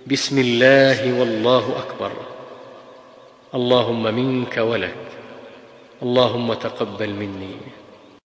بسم الله والله أكبر. اللهم منك ولك. اللهم تقبل مني.